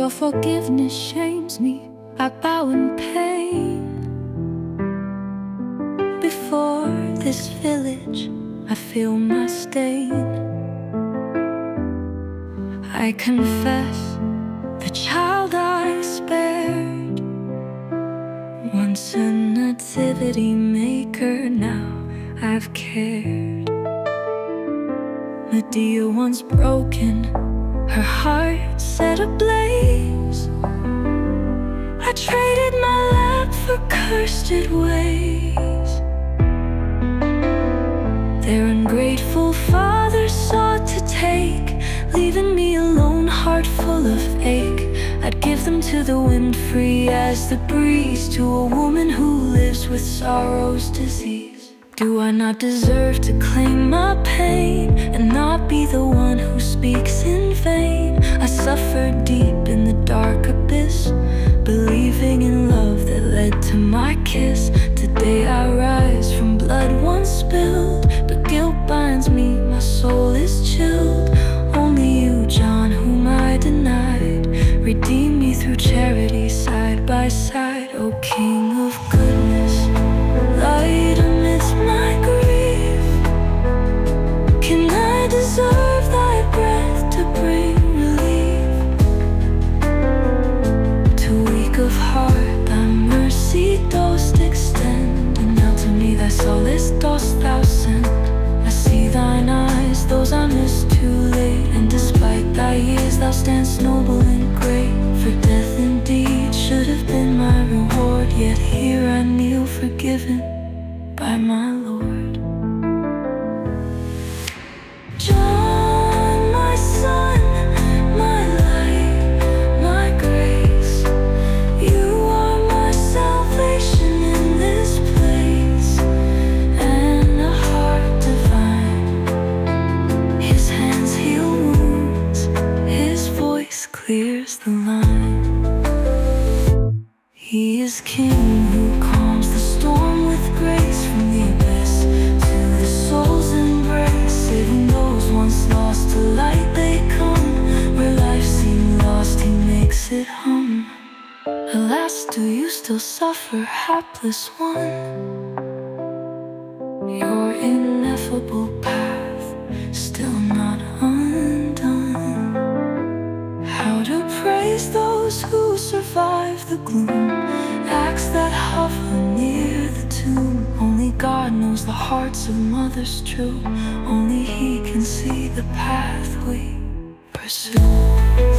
Your forgiveness shames me, I bow in pain. Before this village, I feel my stain. I confess, the child I spared, once a nativity maker, now I've cared. Medea once broken, her heart set ablaze. I traded my lap for cursed ways. Their ungrateful father sought to take, leaving me alone, heart full of ache. I'd give them to the wind, free as the breeze, to a woman who lives with sorrow's disease. Do I not deserve to claim my pain and not be the one who speaks in vain? I suffered deep in the dark abyss, believing in love that led to my kiss. Today I rise from blood once spilled, but guilt binds me, my soul is chilled. Only you, John, whom I denied, redeem me through charity, side by side. O King of goodness, light amidst my grief, can I deserve thy breath to bring relief? Too weak of heart, thy mercy dost extend, and now to me thy solace dost thou send. I see thine eyes, those I missed too late, and despite thy years thou standst noble and great. For death indeed should have been my reward, yet here I kneel forgiven by my Lord. John, my son, my light, my grace, you are my salvation in this place, and a heart divine. His hands heal wounds, his voice clears the line. He is King who calms the storm with grace, from the abyss to the soul's embrace. Saving those once lost to light they come, where life seemed lost he makes it hum. Alas, do you still suffer, hapless one? Your ineffable path still not undone. How to praise those who survive the gloom, acts that hover near the tomb. Only God knows the hearts of mothers true, only He can see the path we pursue.